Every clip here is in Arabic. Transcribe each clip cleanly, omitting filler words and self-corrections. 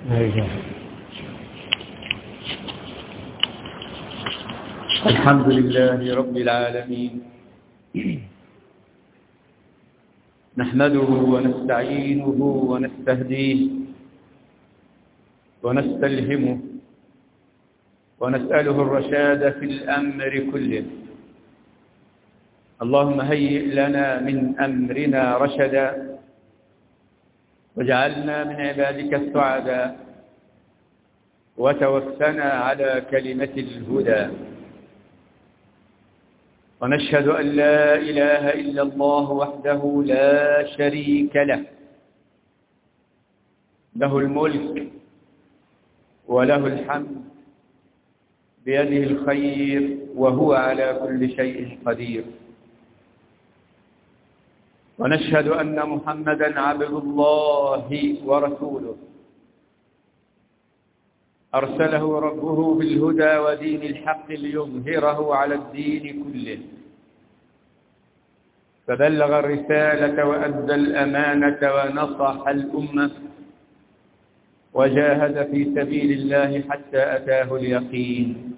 الحمد لله رب العالمين، نحمده ونستعينه ونستهديه ونستلهمه ونسأله الرشاد في الأمر كله. اللهم هيئ لنا من أمرنا رشدا واجعلنا من عبادك السعداء وتوفنا على كلمة الهدى. ونشهد أن لا إله إلا الله وحده لا شريك له، له الملك وله الحمد، بيده الخير وهو على كل شيء قدير. ونشهد أن محمدًا عبد الله ورسوله، أرسله ربه بالهدى ودين الحق ليظهره على الدين كله، فبلغ الرسالة وأدى الأمانة ونصح الأمة وجاهد في سبيل الله حتى أتاه اليقين.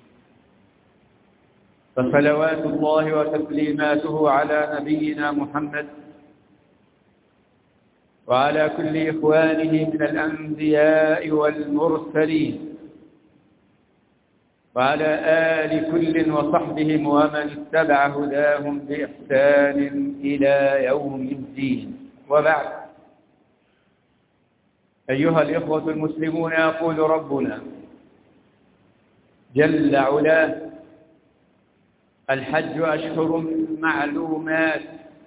فصلوات الله وتسليماته على نبينا محمد وعلى كل إخوانه من الأنبياء والمرسلين وعلى آل كل وصحبهم ومن اتبع هداهم بإحسان إلى يوم الدين. وبعد، أيها الإخوة المسلمون، يقول ربنا جل علاه: الحج أشهر معلومات،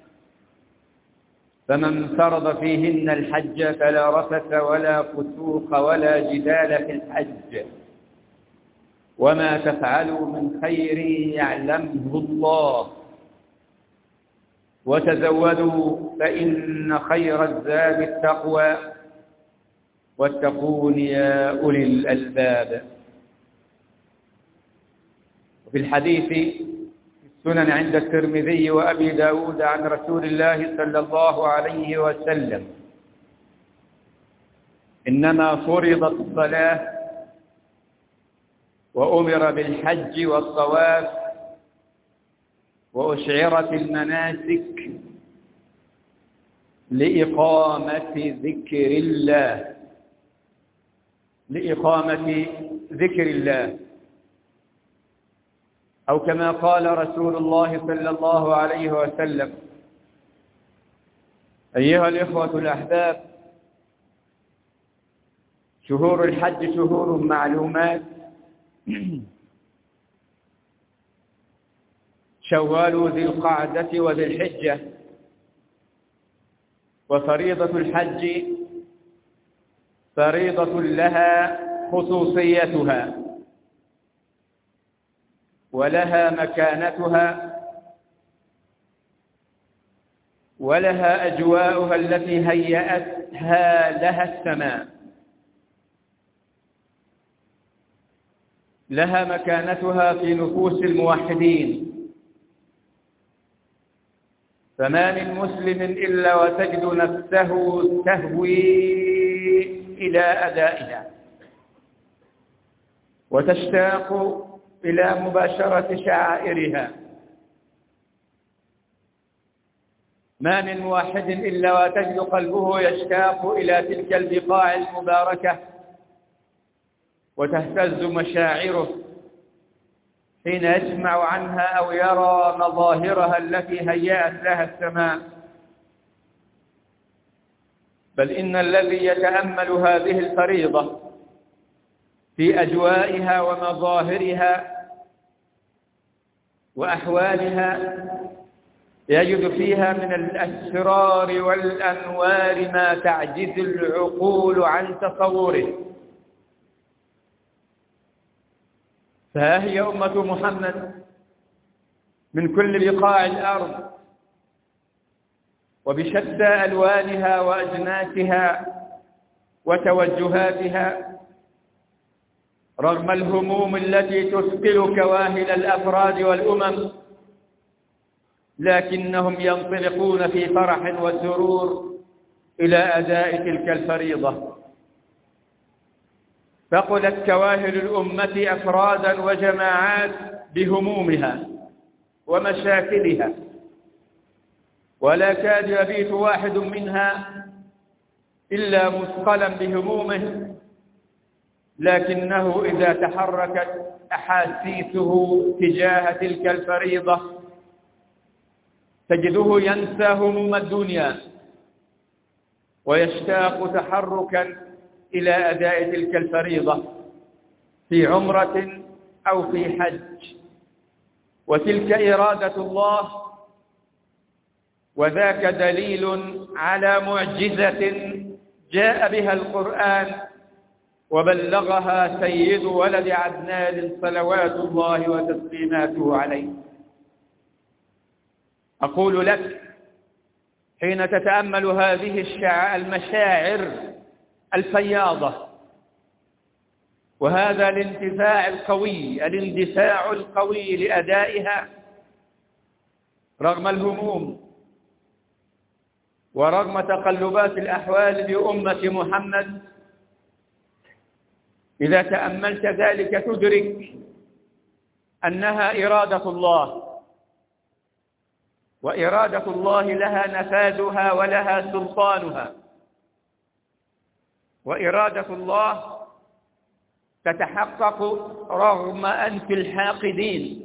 فمن فرض فيهن الحج فلا رفث ولا فسوق ولا جدال في الحج، وما تفعلوا من خير يعلمه الله، وتزودوا فإن خير الزاد التقوى، واتقون يا أولي الألباب. وفي الحديث السنن عند الترمذي وأبي داود عن رسول الله صلى الله عليه وسلم: إنما فرضت الصلاة وأمر بالحج والطواف وأشعرت المناسك لإقامة ذكر الله، أو كما قال رسول الله صلى الله عليه وسلم: أيها الإخوة الأحباب، شهور الحج شهور معلومات، شوال ذي القعدة وذي الحجة. وفريضة الحج فريضة لها خصوصيتها ولها مكانتها ولها أجواؤها التي هيأتها لها السماء، لها مكانتها في نفوس الموحدين. فما من مسلم إلا وتجد نفسه تهوي إلى أدائها وتشتاق إلى مباشرة شعائرها. ما من واحد إلا وتجد قلبه يشتاق إلى تلك البقاع المباركة وتهتز مشاعره حين يسمع عنها أو يرى مظاهرها التي هيأت لها السماء. بل إن الذي يتأمل هذه الفريضة في أجوائها ومظاهرها وأحوالها يجد فيها من الأسرار والأنوار ما تعجز العقول عن تصوره. فها هي أمة محمد من كل بقاع الأرض وبشتى ألوانها وأجناسها وتوجهاتها، رغم الهموم التي تثقل كواهل الأفراد والأمم، لكنهم ينطلقون في فرح وسرور إلى أداء تلك الفريضة. ثقلت كواهل الأمة أفرادا وجماعات بهمومها ومشاكلها، ولا كاد يبيت واحد منها إلا مثقلا بهمومه، لكنه إذا تحركت أحاسيسه تجاه تلك الفريضة تجده ينسى هموم الدنيا ويشتاق تحركا إلى أداء تلك الفريضة في عمرة أو في حج. وتلك إرادة الله، وذاك دليل على معجزة جاء بها القرآن وبلغها سيد ولد عدنان صلوات الله وتسليماته عليه. أقول لك حين تتأمل هذه المشاعر الفياضة وهذا الاندفاع القوي لأدائها رغم الهموم ورغم تقلبات الأحوال بأمة محمد، إذا تأملت ذلك تدرك أنها إرادة الله، وإرادة الله لها نفاذها ولها سلطانها، وإرادة الله تتحقق رغم أنف الحاقدين.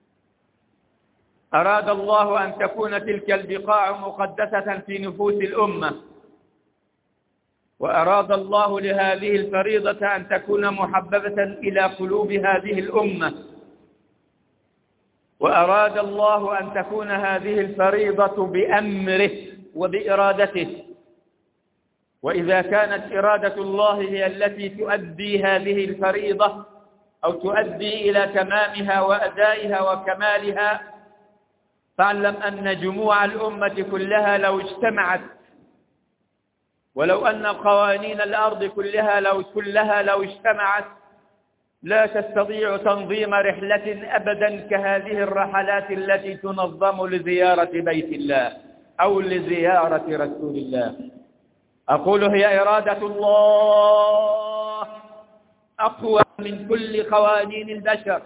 أراد الله أن تكون تلك البقاع مقدسة في نفوس الأمة، وأراد الله لهذه الفريضة أن تكون محببة إلى قلوب هذه الأمة، وأراد الله أن تكون هذه الفريضة بأمره وبإرادته. وإذا كانت إرادة الله هي التي تؤدي هذه الفريضة أو تؤدي إلى تمامها وأدائها وكمالها، فاعلم أن جموع الأمة كلها لو اجتمعت، ولو أن قوانين الأرض كلها لو اجتمعت، لا تستطيع تنظيم رحلة أبدا كهذه الرحلات التي تنظم لزيارة بيت الله أو لزيارة رسول الله. أقول هي إرادة الله أقوى من كل قوانين البشر،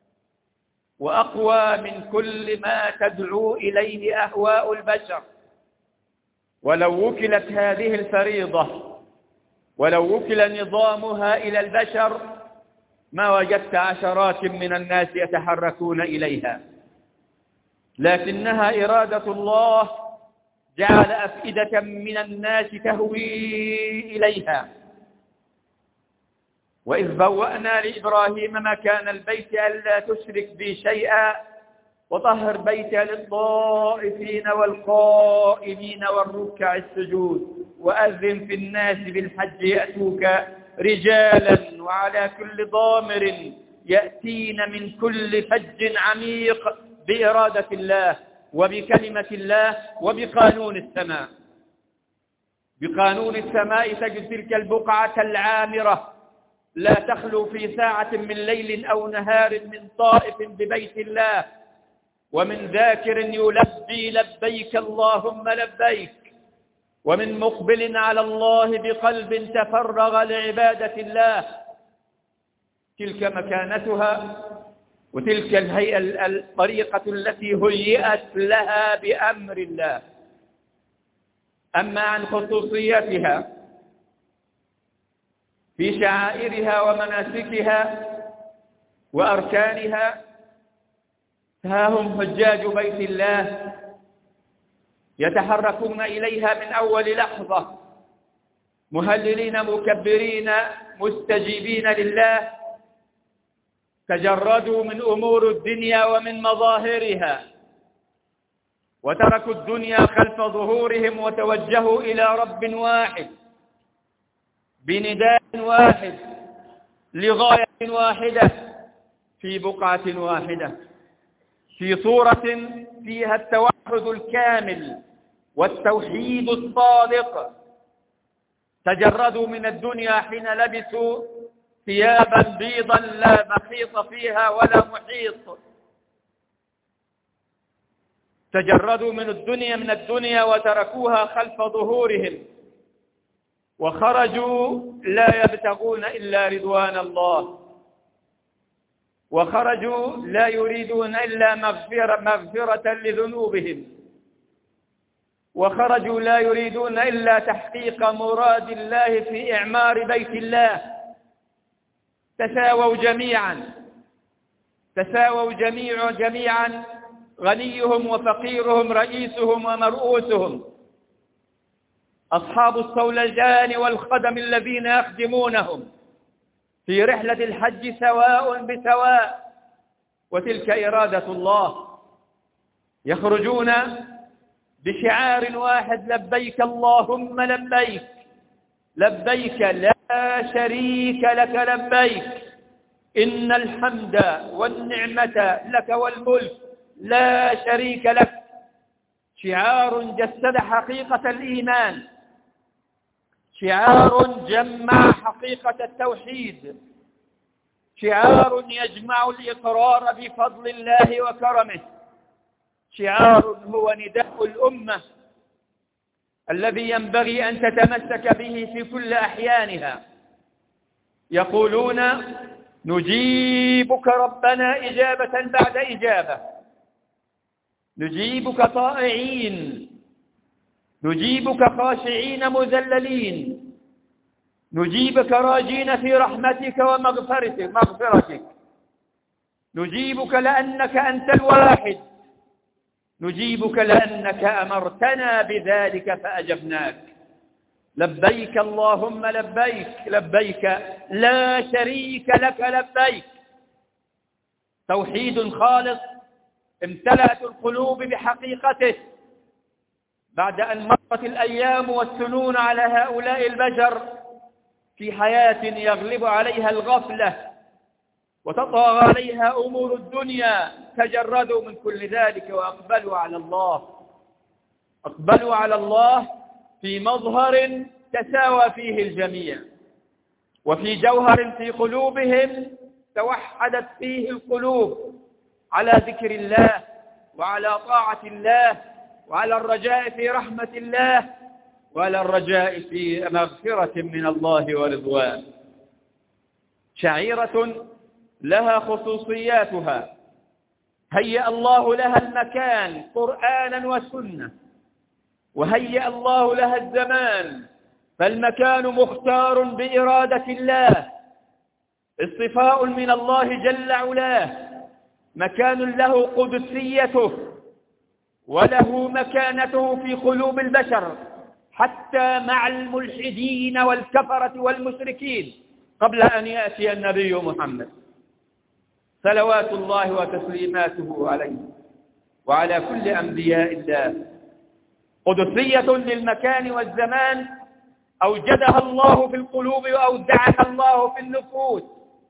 وأقوى من كل ما تدعو إليه أهواء البشر. ولو وكلت هذه الفريضة ولو وكل نظامها إلى البشر ما وجدت عشرات من الناس يتحركون إليها، لكنها إرادة الله جعل أفئدة من الناس تهوي إليها. وإذ بوأنا لإبراهيم مكان البيت ألا تشرك بي شيئا وطهر بيتي للطائفين والقائمين والركع السجود وأذن في الناس بالحج يأتوك رجالا وعلى كل ضامر يأتين من كل فج عميق بإرادة الله وبكلمة الله وبقانون السماء. بقانون السماء تجد تلك البقعة العامرة لا تخلو في ساعة من ليل أو نهار من طائف ببيت الله ومن ذاكر يلبي لبيك اللهم لبيك، ومن مقبل على الله بقلب تفرغ لعبادة الله. تلك مكانتها وتلك الهيئة الطريقة التي هيئت لها بأمر الله. أما عن خصوصيتها في شعائرها ومناسكها وأركانها، ها هم حجاج بيت الله يتحركون إليها من أول لحظة مهللين مكبرين مستجيبين لله، تجردوا من أمور الدنيا ومن مظاهرها وتركوا الدنيا خلف ظهورهم وتوجهوا إلى رب واحد بنداء واحد لغاية واحدة في بقعة واحدة في صورة فيها التوحد الكامل والتوحيد الصادق. تجردوا من الدنيا حين لبسوا ثيابا بيضا لا مخيط فيها ولا محيط. تجردوا من الدنيا وتركوها خلف ظهورهم وخرجوا لا يبتغون إلا رضوان الله، وخرجوا لا يريدون إلا مغفرة لذنوبهم، وخرجوا لا يريدون إلا تحقيق مراد الله في إعمار بيت الله. تساووا جميعا، غنيهم وفقيرهم، رئيسهم ومرؤوسهم، أصحاب الصولجان والخدم الذين يخدمونهم في رحلة الحج سواء بسواء، وتلك إرادة الله. يخرجون بشعار واحد: لبيك اللهم لبيك، لبيك لا شريك لك لبيك، إن الحمد والنعمة لك والملك لا شريك لك. شعار جسد حقيقة الإيمان، شعار جمع حقيقة التوحيد، شعار يجمع الإقرار بفضل الله وكرمه، شعار هو نداء الأمة الذي ينبغي أن تتمسك به في كل أحيانها. يقولون: نجيبك ربنا إجابة بعد إجابة، نجيبك طائعين، نجيبك خاشعين مذللين، نجيبك راجين في رحمتك ومغفرتك، نجيبك لأنك أنت الواحد، نجيبك لأنك أمرتنا بذلك فأجبناك. لبيك اللهم لبيك، لبيك لا شريك لك لبيك. توحيد خالص امتلأت القلوب بحقيقته بعد أن مرت الأيام والسنون على هؤلاء البشر في حياة يغلب عليها الغفلة وتطغى عليها أمور الدنيا. تجردوا من كل ذلك وأقبلوا على الله، أقبلوا على الله في مظهر تساوى فيه الجميع، وفي جوهر في قلوبهم توحدت فيه القلوب على ذكر الله وعلى طاعة الله وعلى الرجاء في رحمة الله وعلى الرجاء في مغفرة من الله ورضوان. شعيرة لها خصوصياتها، هيأ الله لها المكان قرآنا وسنة، وهيأ الله لها الزمان، فالمكان مختار بإرادة الله، اصطفاء من الله جل علاه، مكان له قدسيته وله مكانته في قلوب البشر حتى مع الملحدين والكفرة والمشركين قبل أن يأتي النبي محمد صلوات الله وتسليماته عليه وعلى كل أنبياء الله. قدسية للمكان والزمان أوجدها الله في القلوب وأودعها الله في النفوس.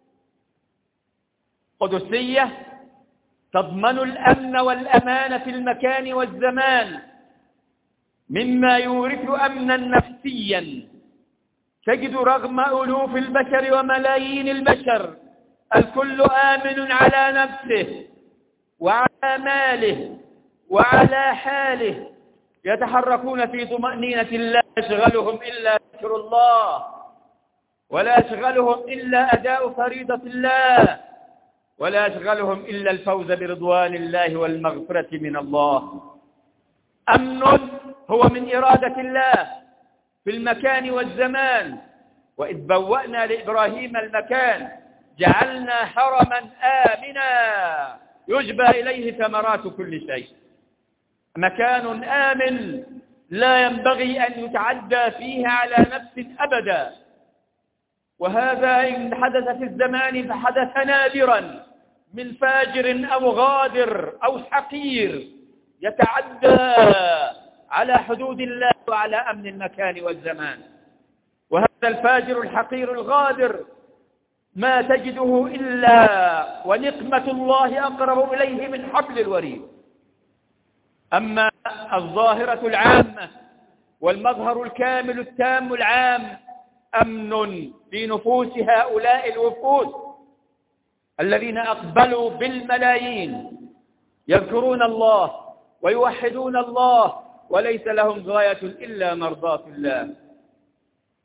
قدسية تضمن الأمن والأمان في المكان والزمان، مما يورث أمنا نفسيا. تجد رغم ألوف البشر وملايين البشر الكل آمن على نفسه وعلى ماله وعلى حاله، يتحركون في طمأنينة لا يشغلهم إلا ذكر الله، ولا يشغلهم إلا أداء فريضة الله، ولا يشغلهم إلا الفوز برضوان الله والمغفرة من الله. أمن هو من إرادة الله في المكان والزمان. وإذ بوأنا لإبراهيم المكان جعلنا حرما آمنا يجبى إليه ثمرات كل شيء. مكان آمن لا ينبغي أن يتعدى فيه على نفس أبدا، وهذا إن حدث في الزمان فحدث نادرا من فاجر أو غادر أو حقير يتعدى على حدود الله وعلى أمن المكان والزمان. وهذا الفاجر الحقير الغادر ما تجده إلا ونقمة الله أقرب إليه من حبل الوريد. أما الظاهرة العامة والمظهر الكامل التام العام أمن في نفوس هؤلاء الوفود الذين أقبلوا بالملايين يذكرون الله ويوحدون الله وليس لهم غاية إلا مرضاة الله.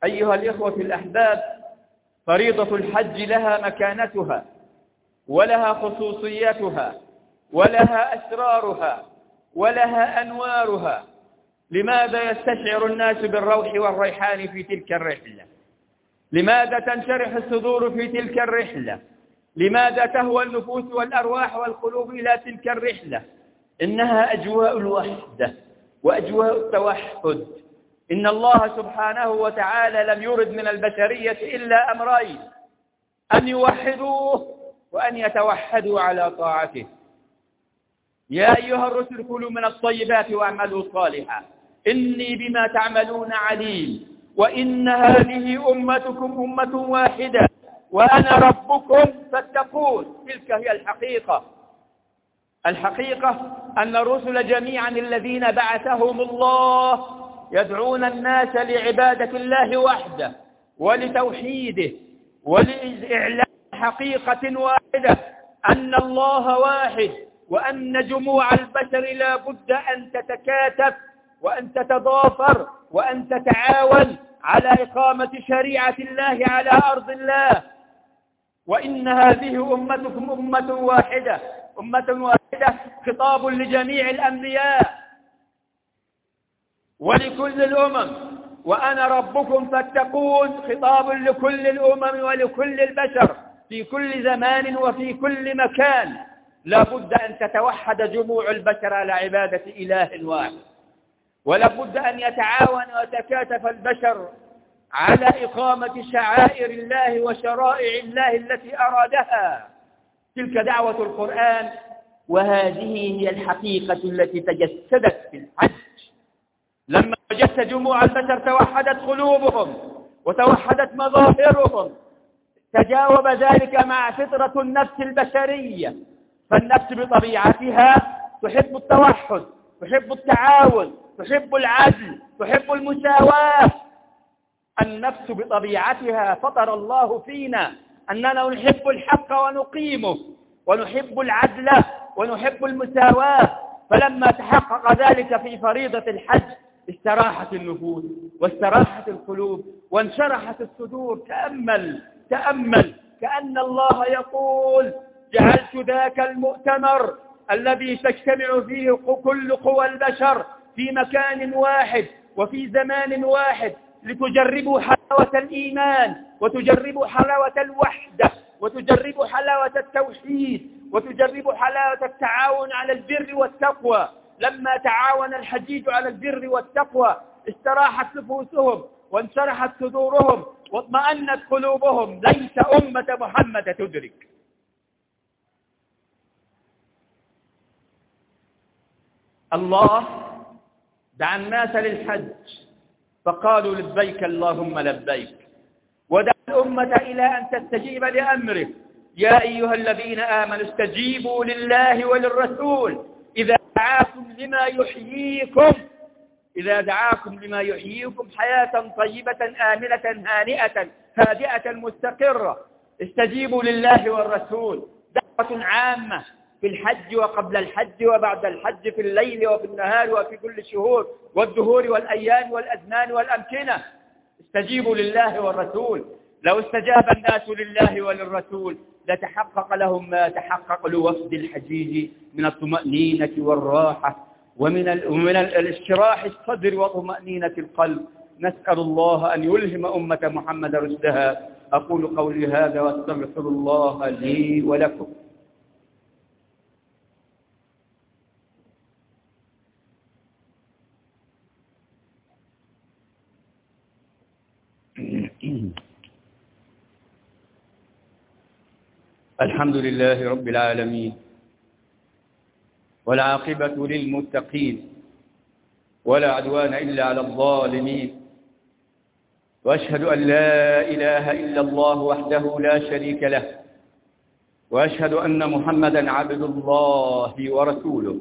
أيها الإخوة الأحباب، فريضة الحج لها مكانتها ولها خصوصيتها ولها أسرارها ولها أنوارها. لماذا يستشعر الناس بالروح والريحان في تلك الرحلة؟ لماذا تنشرح الصدور في تلك الرحلة؟ لماذا تهوى النفوس والأرواح والقلوب إلى تلك الرحلة؟ إنها أجواء الوحدة وأجواء التوحد. إن الله سبحانه وتعالى لم يرد من البشرية إلا أمرين: أن يوحدوه وأن يتوحدوا على طاعته. يا أيها الرسل كلوا من الطيبات واعملوا صالحا إني بما تعملون عليم وإن هذه أمتكم أمة واحدة وأنا ربكم فاتقون. تلك هي الحقيقة. الحقيقة أن الرسل جميعا الذين بعثهم الله يدعون الناس لعبادة الله وحده ولتوحيده ولإعلان حقيقة واحدة أن الله واحد، وأن جموع البشر لا بد أن تتكاتف وأن تتضافر وأن تتعاون على إقامة شريعة الله على أرض الله. وإن هذه أمتكم أمة واحدة، أمة واحدة خطاب لجميع الأنبياء ولكل الأمم. وأنا ربكم فاتقون خطاب لكل الأمم ولكل البشر في كل زمان وفي كل مكان. لا بد أن تتوحد جموع البشر على عبادة إله واحد، ولا بد أن يتعاون ويتكاتف البشر على إقامة شعائر الله وشرائع الله التي أرادها. تلك دعوة القرآن، وهذه هي الحقيقة التي تجسدت في الحج. لما وجدت جموع البشر توحدت قلوبهم وتوحدت مظاهرهم، تجاوب ذلك مع فطرة النفس البشرية. فالنفس بطبيعتها تحب التوحد، تحب التعاون، تحب العدل، تحب المساواة. النفس بطبيعتها فطر الله فينا أننا نحب الحق ونقيمه، ونحب العدل ونحب المساواة. فلما تحقق ذلك في فريضة الحج استراحت النفوس واستراحت القلوب وانشرحت الصدور. تأمل كأن الله يقول: جعلت ذاك المؤتمر الذي تجتمع فيه كل قوى البشر في مكان واحد وفي زمان واحد لتجربوا حلاوة الإيمان، وتجربوا حلاوة الوحدة، وتجربوا حلاوة التوحيد، وتجربوا حلاوة التعاون على البر والتقوى. لما تعاون الحجيج على البر والتقوى استراحت نفوسهم وانشرحت صدورهم واطمأنت قلوبهم. ليس أمة محمد تدرك. الله دعا الناس للحج فقالوا لبيك اللهم لبيك، ودعا الأمة إلى أن تستجيب لأمره: يا أيها الذين آمنوا استجيبوا لله وللرسول إذا دعاكم لما يحييكم حياة طيبة آمنة هانئة هادئة مستقرة. استجيبوا لله والرسول. دعوة عامة في الحج وقبل الحج وبعد الحج، في الليل وفي النهار وفي كل الشهور والدهور والأيام والأزمان والأمكنة. استجيبوا لله والرسول. لو استجاب الناس لله وللرسول لتحقق لهم ما تحقق لوفد الحجيج من الطمأنينة والراحة ومن الاشتراح الصدر وطمأنينة القلب. نسأل الله أن يلهم أمة محمد رشدها. أقول قولي هذا واستغفر الله لي ولكم. الحمد لله رب العالمين، والعاقبة للمتقين، ولا عدوان إلا على الظالمين. وأشهد أن لا إله إلا الله وحده لا شريك له، وأشهد أن محمدا عبد الله ورسوله،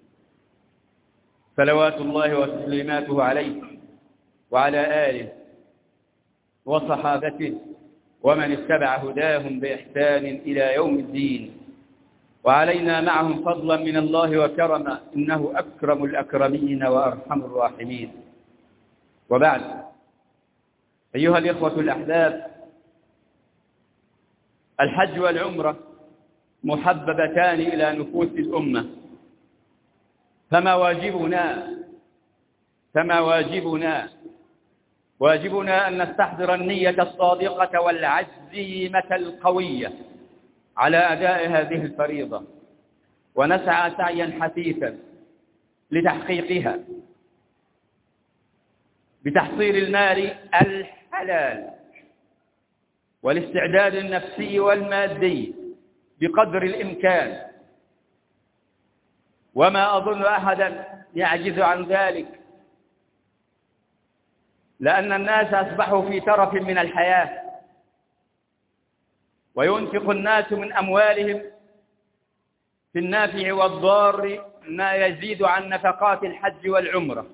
صلوات الله وتسليماته عليه وعلى آله وصحابته ومن اتبع هداهم بإحسان إلى يوم الدين، وعلينا معهم فضلا من الله وكرما، إنه أكرم الأكرمين وأرحم الراحمين. وبعد، أيها الإخوة الأحباب، الحج والعمرة محببتان إلى نفوس الأمة، فما واجبنا أن نستحضر النية الصادقة والعزيمة القوية على أداء هذه الفريضة، ونسعى سعيا حثيثا لتحقيقها بتحصيل المال الحلال والاستعداد النفسي والمادي بقدر الإمكان، وما أظن أحدا يعجز عن ذلك، لأن الناس أصبحوا في ترف من الحياة، وينفق الناس من أموالهم في النافع والضار ما يزيد عن نفقات الحج والعمرة.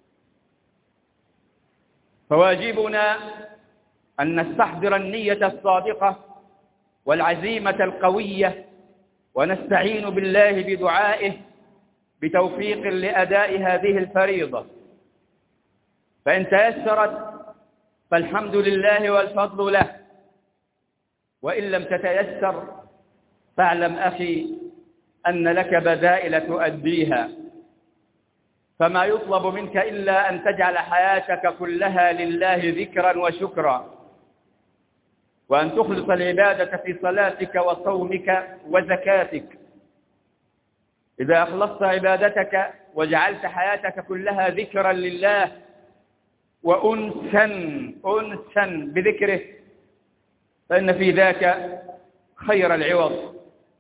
فواجبنا أن نستحضر النية الصادقة والعزيمة القوية، ونستعين بالله بدعائه بتوفيق لأداء هذه الفريضة، فإن تيسرت فالحمد لله والفضل له، وإن لم تتيسر فاعلم أخي أن لك بدائل تؤديها، فما يطلب منك إلا أن تجعل حياتك كلها لله ذكرا وشكرا، وأن تخلص العبادة في صلاتك وصومك وزكاتك. إذا أخلصت عبادتك وجعلت حياتك كلها ذكرا لله وأنسا بذكره، فإن في ذاك خير العوض،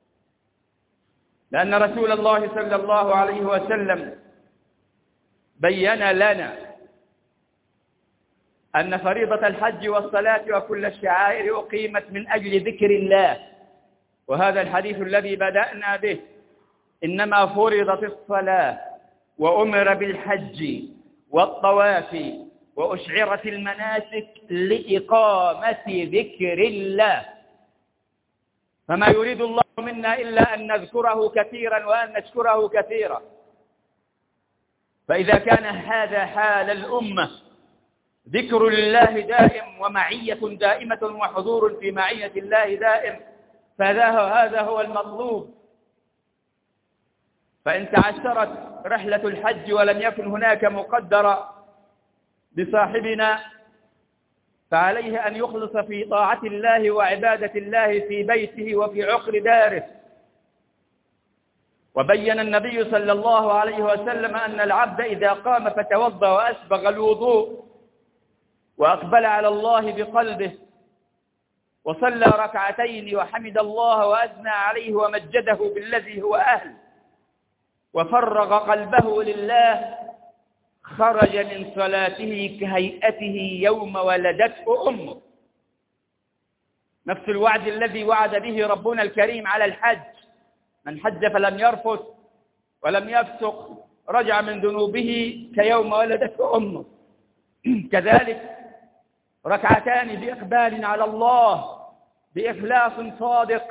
لأن رسول الله صلى الله عليه وسلم بين لنا أن فريضة الحج والصلاة وكل الشعائر أقيمت من أجل ذكر الله، وهذا الحديث الذي بدأنا به: إنما فرضت الصلاة وأمر بالحج والطواف وأشعرت المناسك لإقامة ذكر الله، فما يريد الله منا إلا أن نذكره كثيرا وأن نشكره كثيرا. فإذا كان هذا حال الأمة، ذكر لله دائم ومعية دائمة وحضور في معية الله دائم، فهذا هو المطلوب. فإن تعثرت رحلة الحج ولم يكن هناك مقدر بصاحبنا، فعليه أن يخلص في طاعة الله وعبادة الله في بيته وفي عقر داره. وبين النبي صلى الله عليه وسلم أن العبد إذا قام فتوضأ وأسبغ الوضوء وأقبل على الله بقلبه وصلى ركعتين وحمد الله وأثنى عليه ومجده بالذي هو أهل وفرغ قلبه لله، خرج من صلاته كهيئته يوم ولدته أمه. نفس الوعد الذي وعد به ربنا الكريم على الحج: من حج فلم يرفث ولم يفسق رجع من ذنوبه كيوم ولدته أمه. كذلك ركعتان بإقبال على الله بإخلاص صادق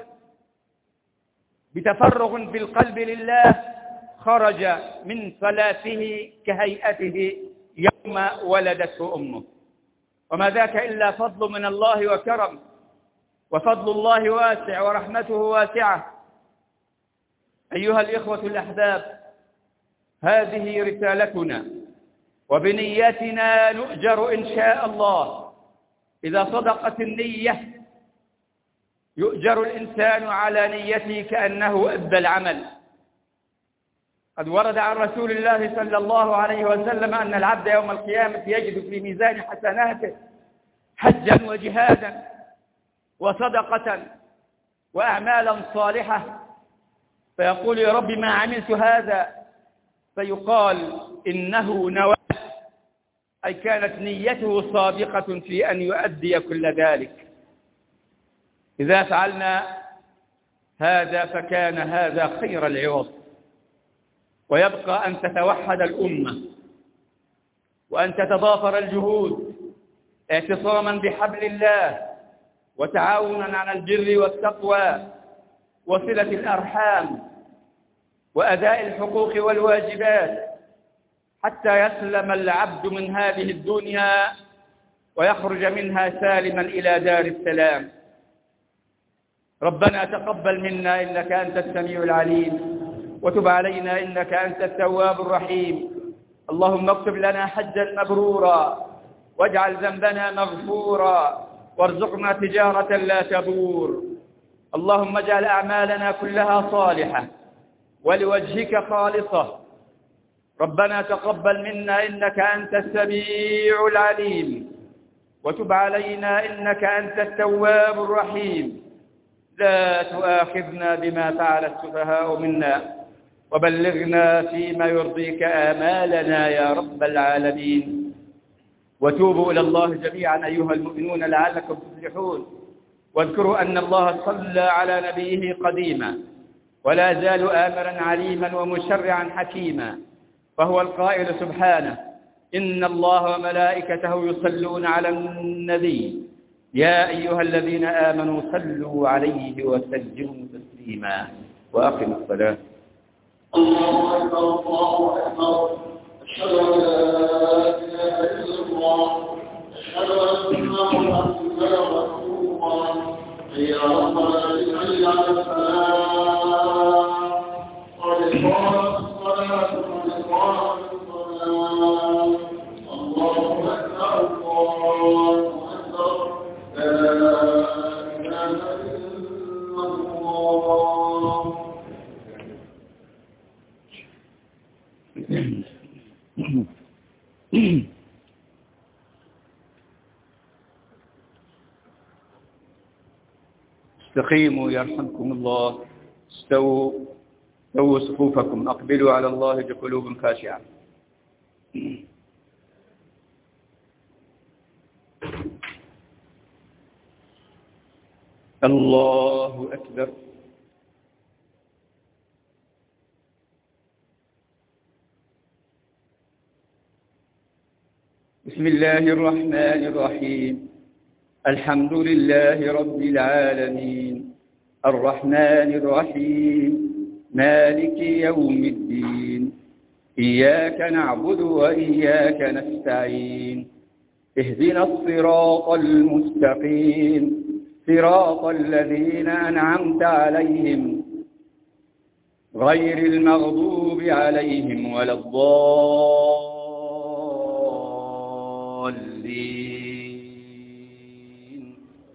بتفرغ في القلب لله، خرج من صلاته كهيئته يوم ولدته أمه. وما ذاك إلا فضل من الله وكرم، وفضل الله واسع ورحمته واسعة. أيها الإخوة الأحباب، هذه رسالتنا، وبنيتنا نؤجر إن شاء الله. إذا صدقت النية يؤجر الإنسان على نيته كأنه أدى العمل. قد ورد عن رسول الله صلى الله عليه وسلم أن العبد يوم القيامة يجد في ميزان حسناته حجا وجهادا وصدقة وأعمالا صالحة، فيقول: يا رب ما عملت هذا؟ فيقال: إنه نوى، أي كانت نيته صادقة في أن يؤدي كل ذلك. إذا فعلنا هذا فكان هذا خير العوض. ويبقى أن تتوحد الأمة وأن تتضافر الجهود اعتصاما بحبل الله وتعاونا على البر والتقوى وصلة الأرحام وأداء الحقوق والواجبات، حتى يسلم العبد من هذه الدنيا ويخرج منها سالما إلى دار السلام. ربنا تقبل منا إنك أنت السميع العليم، وتب علينا إنك أنت التواب الرحيم. اللهم اكتب لنا حجا مبرورا، واجعل ذنبنا مغفورا، وارزقنا تجارة لا تبور. اللهم اجعل أعمالنا كلها صالحة ولوجهك خالصة. ربنا تقبل منا إنك أنت السميع العليم، وتب علينا إنك أنت التواب الرحيم. لا تؤاخذنا بما فعل السفهاء منا، وبلغنا فيما يرضيك آمالنا يا رب العالمين. وتوبوا إلى الله جميعا أيها المؤمنون لعلكم تفلحون. واذكروا أن الله صلى على نبيه قديما، ولا زال آمرا عليما ومشرعا حكيما، فهو القائل سبحانه: إن الله وملائكته يصلون على النبي يا أيها الذين آمنوا صلوا عليه وسلموا تسليما. وأقم الصلاة. الله أكبر الله أكبر. أشهد أن لا إله إلا الله. أشهد أن محمدا رسول الله. حي على الصلاة حي على الفلاح. قد قامت الصلاة قد قامت الصلاة. الله أكبر الله أكبر. لا إله إلا الله. استقيموا يرحمكم الله. استووا صفوفكم. أقبلوا على الله بقلوب خاشعة. الله أكبر. بسم الله الرحمن الرحيم. الحمد لله رب العالمين، الرحمن الرحيم، مالك يوم الدين. إياك نعبد وإياك نستعين. اهدنا الصراط المستقيم، صراط الذين أنعمت عليهم غير المغضوب عليهم ولا الضالين.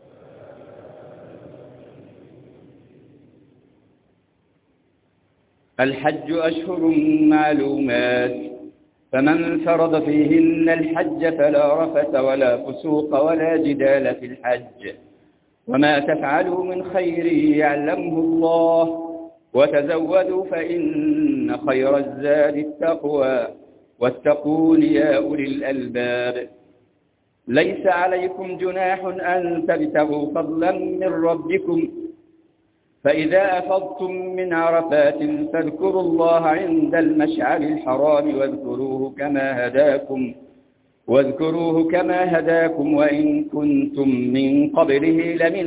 الحج أشهر معلومات، فمن فرض فيهن الحج فلا رفث ولا فسوق ولا جدال في الحج. وما تفعلوا من خير يعلمه الله، وتزودوا فإن خير الزاد التقوى، واتقون يا أولي الألباب. ليس عليكم جناح أن تبتغوا فضلا من ربكم، فإذا أفضتم من عرفات فاذكروا الله عند المشعر الحرام واذكروه كما هداكم وإن كنتم من قبله لمن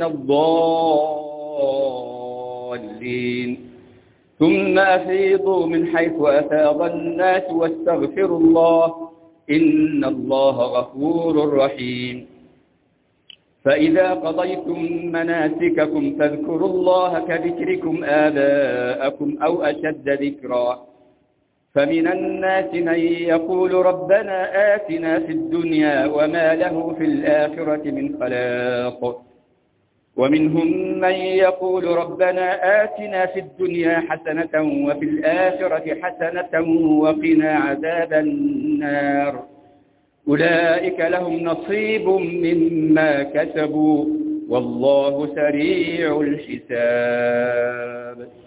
الضالين. ثم أفيضوا من حيث أفاض الناس واستغفروا الله إن الله غفور رحيم. فإذا قضيتم مناسككم فاذكروا الله كذكركم آباءكم أو أشد ذكرا. فمن الناس من يقول ربنا آتنا في الدنيا وما له في الآخرة من خلاق. ومنهم من يقول ربنا آتنا في الدنيا حسنة وفي الآخرة حسنة وقنا عذاب النار. أولئك لهم نصيب مما كسبوا والله سريع الحساب.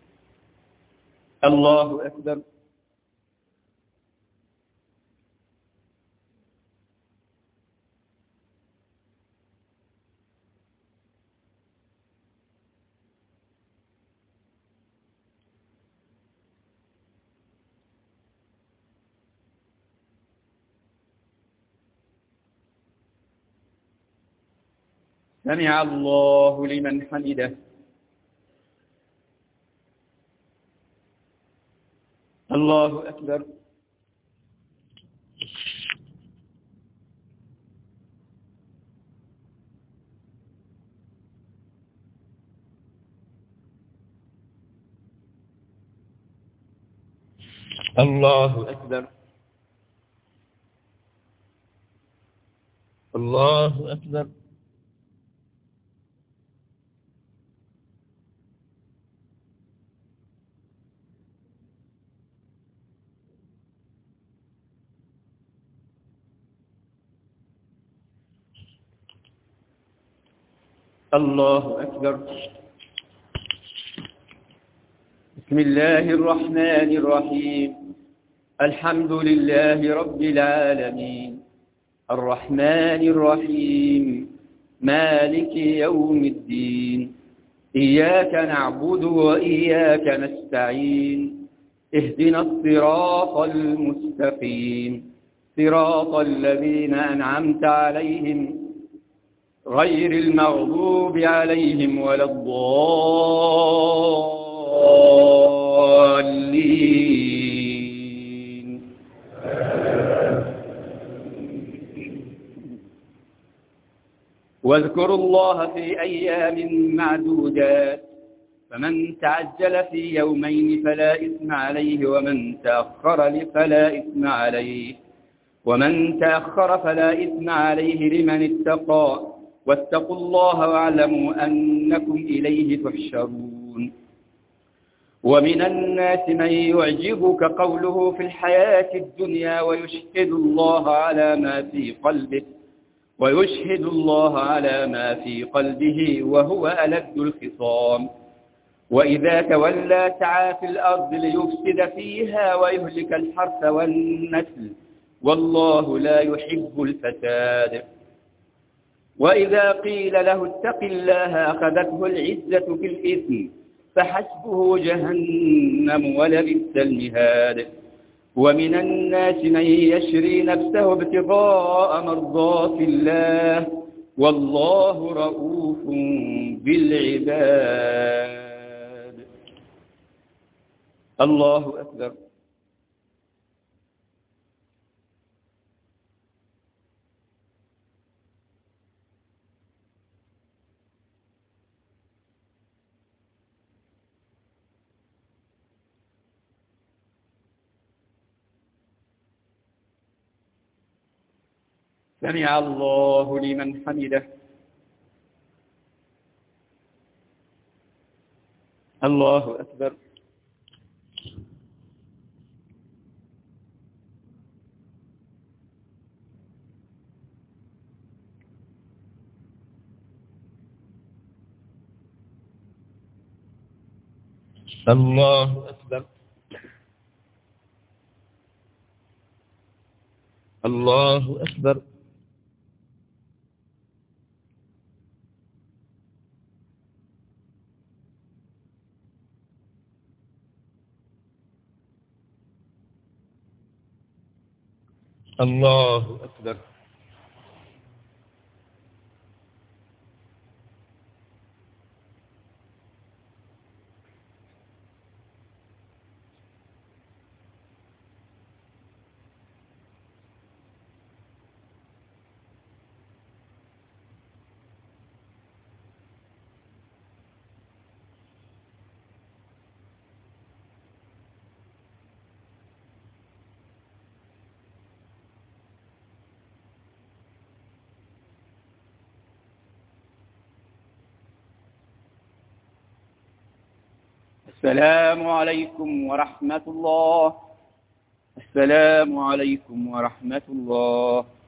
الله أكبر. سمع الله لمن حمده. الله أكبر. الله أكبر. الله أكبر. الله أكبر. بسم الله الرحمن الرحيم. الحمد لله رب العالمين الرحمن الرحيم مالك يوم الدين إياك نعبد وإياك نستعين اهدنا الصراط المستقيم صراط الذين أنعمت عليهم غير المغضوب عليهم ولا الضالين. واذكروا الله في أيام معدودات فمن تعجل في يومين فلا إثم عليه ومن تأخر فلا إثم عليه لمن اتقى واتقوا الله واعلموا أنكم إليه تحشرون. ومن الناس من يعجبك قوله في الحياة الدنيا ويشهد الله على ما في قلبه وهو ألد الخصام. وإذا تولى سعى في الأرض ليفسد فيها ويهلك الحرث والنسل والله لا يحب الفساد. وإذا قيل له اتق الله أخذته العزة في الإثم فحسبه جهنم ولبئس المهاد. ومن الناس من يشري نفسه ابتغاء مرضات الله والله رؤوف بالعباد. الله أكبر. سمع الله لمن حمده. الله أكبر. الله أكبر. الله أكبر. الله أكبر. السلام عليكم ورحمة الله. السلام عليكم ورحمة الله.